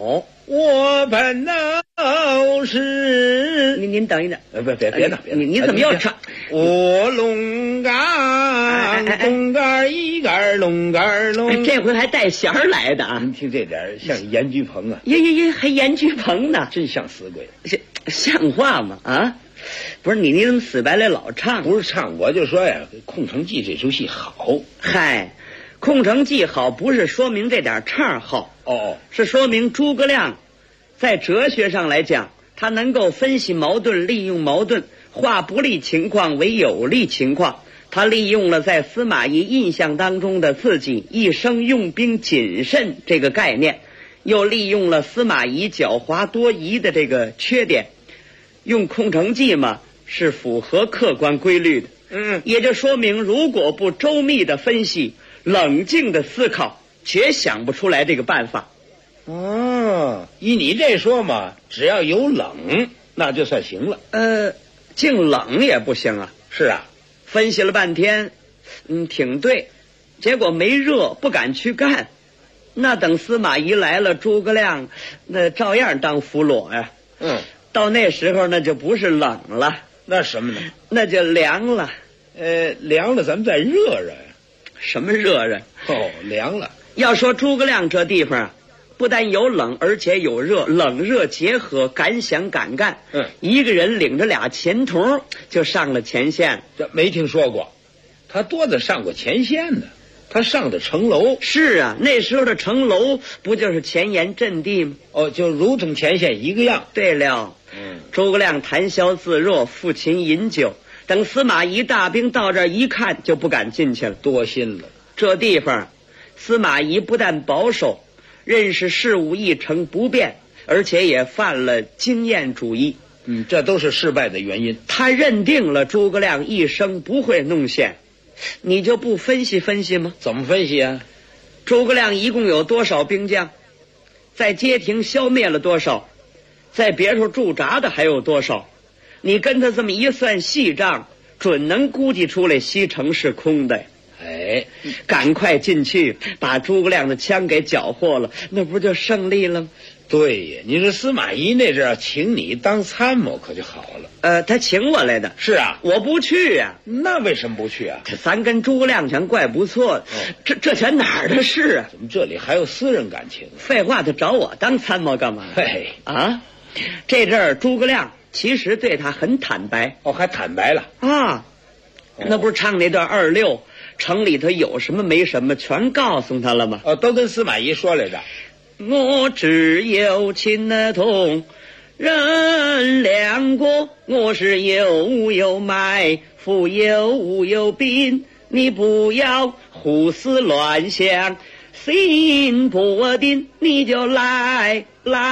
我本都是。 您等一等， 别等， 你怎么又唱？ 我龙岗，龙杆一杆，龙杆龙。 这回还带弦儿来的啊！ 您听这点像严居鹏啊？ 耶，还严居鹏呢？ 真像死鬼， 这像话吗？啊！不是你怎么死白赖老唱？ 不是唱，我就说呀，《空城计》这出戏好。 嗨，《空城计》好，不是说明这点唱好是说明诸葛亮在哲学上来讲，他能够分析矛盾，利用矛盾，化不利情况为有利情况。他利用了在司马懿印象当中的自己一生用兵谨慎这个概念，又利用了司马懿狡猾多疑的这个缺点。用空城计嘛，是符合客观规律的。也就说明，如果不周密的分析，冷静的思考，绝想不出来这个办法。 依你这说嘛，只要有冷，那就算行了。 净冷也不行啊。 是啊， 分析了半天，挺对，结果没热，不敢去干。那等司马懿来了，诸葛亮那照样当俘虏呀。到那时候那就不是冷了， 那什么呢？ 那就凉了。 凉了咱们再热热呀。 什么热热？ 凉了。 要说诸葛亮这地方啊，不但有冷，而且有热，冷热结合，敢想敢干。一个人领着俩前童就上了前线。 这没听说过，他多的上过前线呢。他上的城楼。 是啊，那时候的城楼不就是前沿阵地吗？ 就如同前线一个样。 对了。诸葛亮谈笑自若，抚琴饮酒，等司马懿大兵到这儿一看，就不敢进去了， 多心了。 这地方司马懿不但保守，认识事物一成不变，而且也犯了经验主义。 这都是失败的原因。 他认定了诸葛亮一生不会弄险，你就不分析分析吗？ 怎么分析啊？ 诸葛亮一共有多少兵将？在街亭消灭了多少？在别处驻扎的还有多少？你跟他这么一算细账，准能估计出来西城是空的。赶快进去把诸葛亮的枪给缴获了，那不就胜利了吗？ 对呀，你说司马懿那阵请你当参谋可就好了。 他请我来的。 是啊， 我不去呀。 那为什么不去啊？ 咱跟诸葛亮全怪不错的。这全哪儿的事啊？ 怎么这里还有私人感情？ 废话，他找我当参谋干嘛？这阵儿诸葛亮其实对他很坦白。 还坦白了啊？那不是唱那段26，城里头有什么没什么全告诉他了吗？ 都跟司马懿说来着。 我只有亲同人两国，我是有买，富有兵，你不要胡思乱想，心不定，你就来，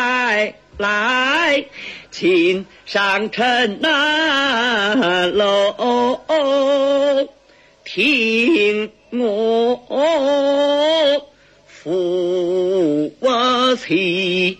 请上城楼，听我扶我起。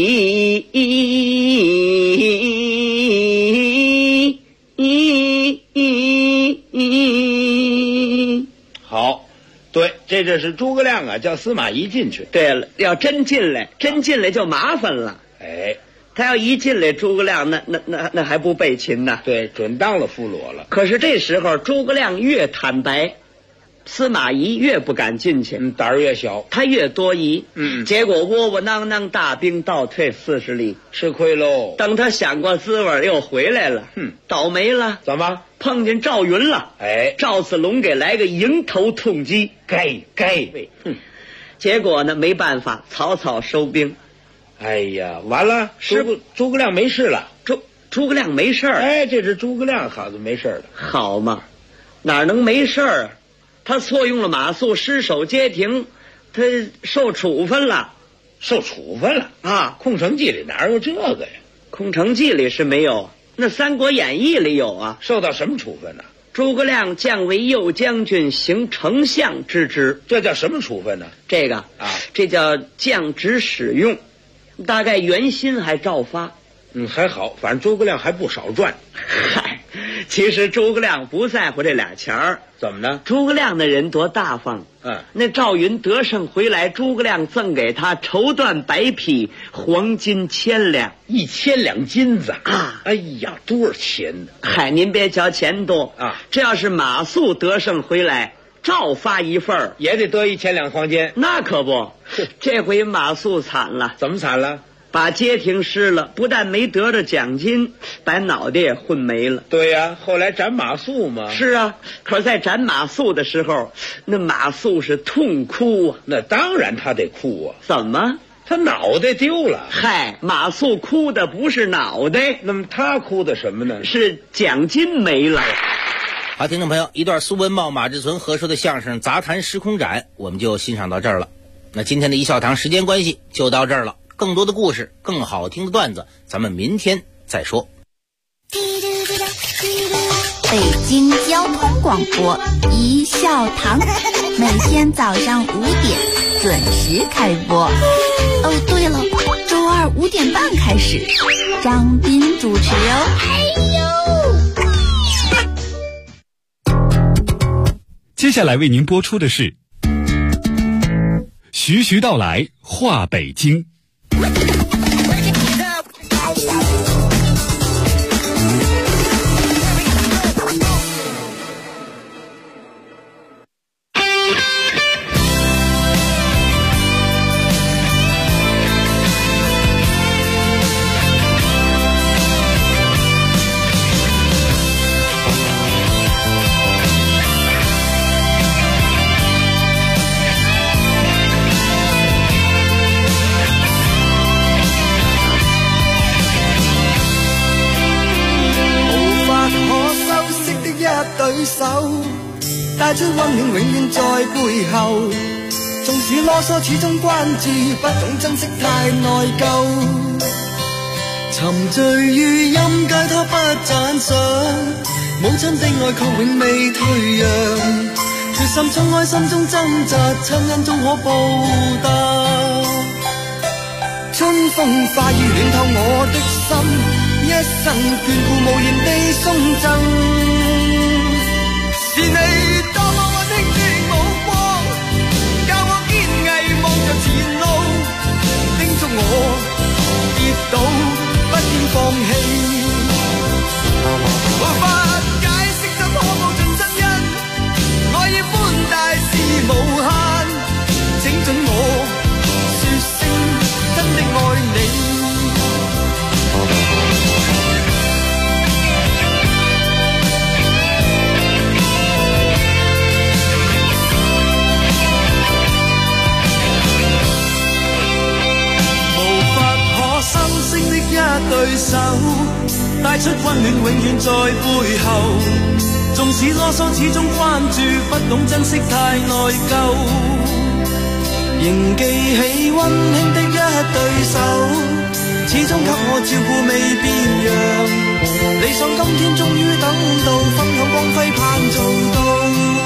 好，对，这是诸葛亮啊，叫司马懿进去。 对了，要真进来就麻烦了。他要一进来，诸葛亮那还不备擒呢？ 对，准当了俘虏了。 可是这时候诸葛亮越坦白，司马懿越不敢进去， 胆儿越小， 他越多疑。结果窝囊囊大兵倒退40里， 吃亏喽。 等他想过滋味又回来了，倒霉了。 怎么？ 碰见赵云了。赵子龙给来个迎头痛击，该。结果呢，没办法，草草收兵。 哎呀，完了，诸葛亮没事了。 诸葛亮没事儿。 这是诸葛亮好像没事了。 好嘛，哪能没事儿啊？他错用了马谡，失守街亭，他受处分了。 受处分了啊！ 空城计里哪有这个呀？ 空城计里是没有，那三国演义里有啊。 受到什么处分呢？ 诸葛亮降为右将军，行丞相之职。 这叫什么处分呢？ 这个这叫降职使用，大概原薪还照发。 还好，反正诸葛亮还不少赚。 其实诸葛亮不在乎这俩钱儿， 怎么呢？ 诸葛亮的人多大方。那赵云得胜回来，诸葛亮赠给他绸缎白匹，黄金1000两 ，1000两金子啊！哎呀，多少钱呢？ 嗨，您别瞧钱多啊， 这要是马谡得胜回来，照发一份也得得1000两黄金。 那可不，这回马谡惨了。 怎么惨了？ 把街亭失了，不但没得着奖金，把脑袋也混没了。 对呀，后来斩马谡嘛。 是啊，可是在斩马谡的时候，那马谡是痛哭啊。 那当然他得哭啊。 怎么？ 他脑袋丢了。 嗨，马谡哭的不是脑袋， 那么他哭的什么呢？ 是奖金没了。 好，听众朋友，一段苏文茂、马志存合说的相声《杂谈时空展》，我们就欣赏到这儿了。那今天的一笑堂时间关系就到这儿了。更多的故事，更好听的段子，咱们明天再说。 北京交通广播一笑堂，每天早上5点准时开播。哦，对了，周二5点半开始，张斌主持哦。 接下来为您播出的是徐徐道来话北京。 帶出溫暖永遠在背後，縱使囉嗦始終關注，不懂珍惜太內疚，沉醉於音階它不讚賞，母親的愛卻永未退讓，決心衝開心中掙扎，親恩終可報答，春風化雨暖透我的心，一生眷顧無言地送贈，是你多麼溫馨的目光，教我堅毅望着前路，叮囑我跌倒不應放棄，無法解釋怎可報盡真恩，愛意寬大是無限，請准我說聲真的愛你。一對手帶出溫暖永遠在背後，縱使囉嗦始終關注，不懂珍惜太內疚，仍記起溫馨的一對手，始終給我照顧未變樣，理想今天終於等到，分享光輝盼做到，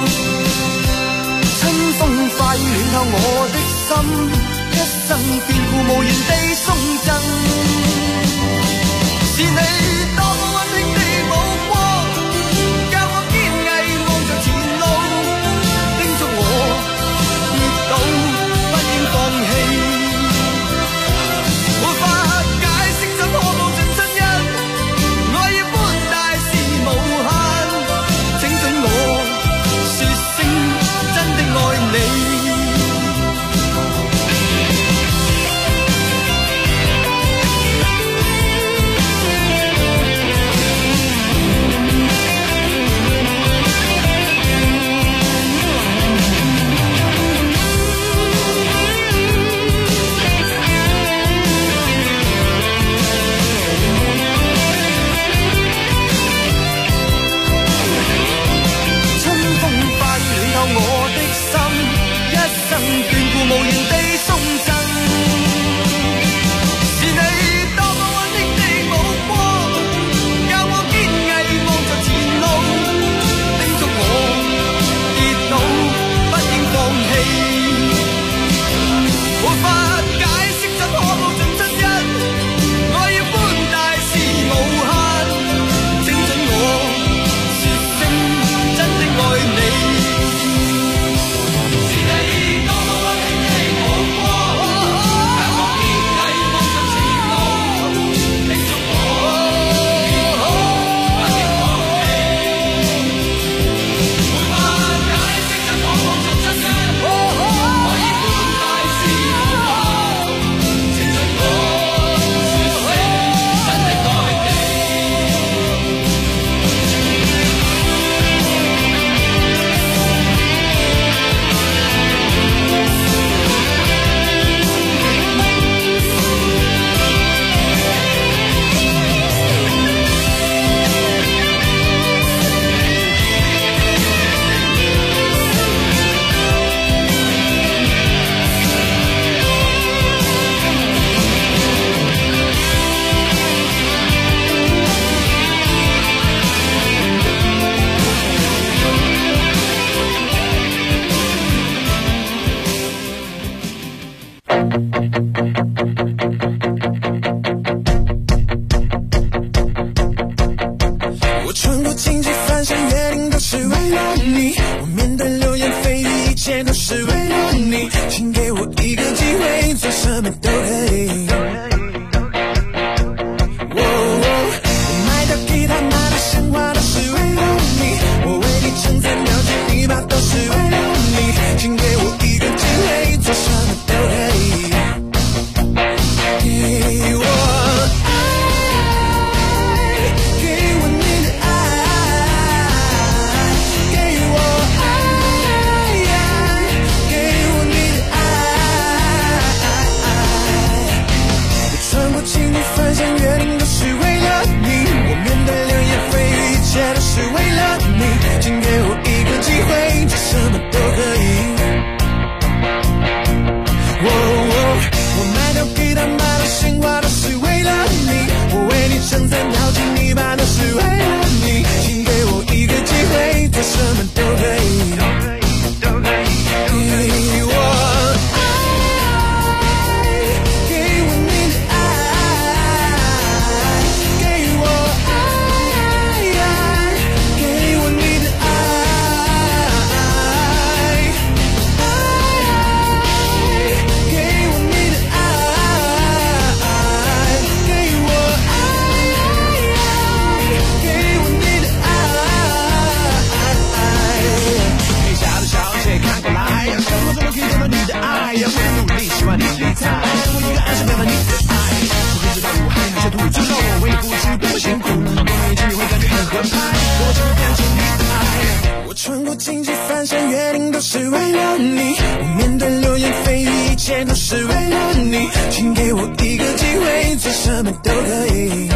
春風化雨暖透我的心，一生眷顧無言地送贈，是你多麼溫馨的目光，教我堅毅望着前路，叮囑我跌倒不應放棄，無法解釋怎可報盡真恩，愛意寬大是無限，請准我說聲真的愛你。 生约定都是为了你，我面对流言蜚语，一切都是为了你，请给我一个机会，做什么都可以。我卖掉给他买的鲜花都是为了你，我为你撑伞跳进泥巴都是为了你，请给我一个机会，做什么都可以，都可以。给我爱，给我你的爱，给我爱，给我你的爱，给我你的爱，给我给我你的爱。你笑的笑，谁看过来？什么时候可以见到你的爱？我的努力，希望你理睬，我一个暗示表达你的爱。我不知道我还有哪些途，知道我为你付出多么辛苦，多么一直会感觉很合拍，我只会变成你的爱。我穿过荆棘翻山越岭都是为了你，我面对流言蜚语，一切都是为了你，请给我一个机会，做什么都可以。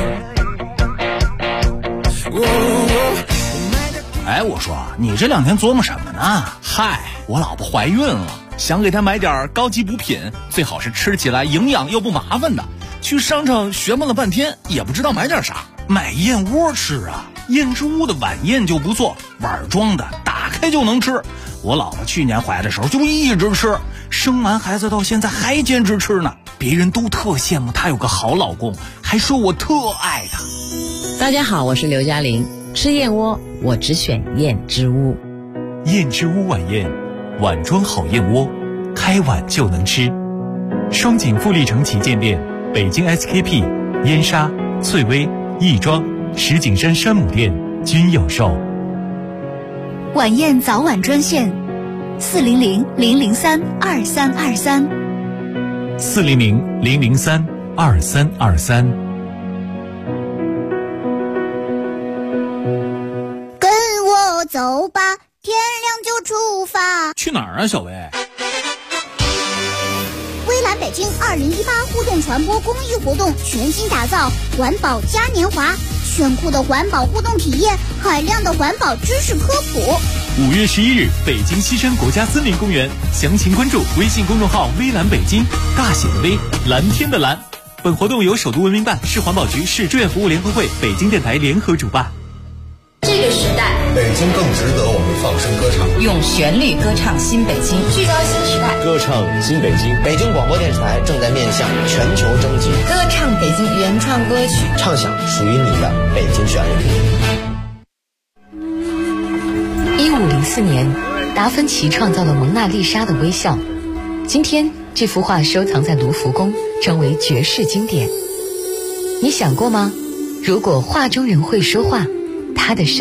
哎，我说你这两天琢磨什么呢？嗨，我老婆怀孕了，想给她买点高级补品，最好是吃起来营养又不麻烦的。去商场学摸了半天，也不知道买点啥，买燕窝吃啊。燕之屋的晚宴就不错，碗装的，打开就能吃。我老婆去年怀的时候就一直吃，生完孩子到现在还坚持吃呢。别人都特羡慕她有个好老公，还说我特爱她。 大家好，我是刘嘉玲。吃燕窝，我只选燕之屋。 燕之屋晚宴，碗装好燕窝，开碗就能吃。双井富力城旗舰店、北京 SKP、燕莎、翠微、亦庄、石景山山姆店均有售。 晚宴早晚专线：400-003-2323。 400-003-2323。 走吧，天亮就出发。 去哪儿啊，小薇？ 微蓝北京2018互动传播公益活动全新打造环保嘉年华，炫酷的环保互动体验，海量的环保知识科普。 5月11日，北京西山国家森林公园，详情关注微信公众号微蓝北京，大写的微，蓝天的蓝。本活动由首都文明办、市环保局、市志愿服务联合会、北京电台联合主办。 这个时代， 北京更值得我们放声歌唱， 用旋律歌唱新北京，聚焦新时代， 歌唱新北京。北京广播电视台正在面向全球征集， 歌唱北京原创歌曲， 唱响属于你的北京旋律。 1504年，达芬奇创造了蒙娜丽莎的微笑。今天，这幅画收藏在卢浮宫，成为绝世经典。你想过吗？如果画中人会说话，他的声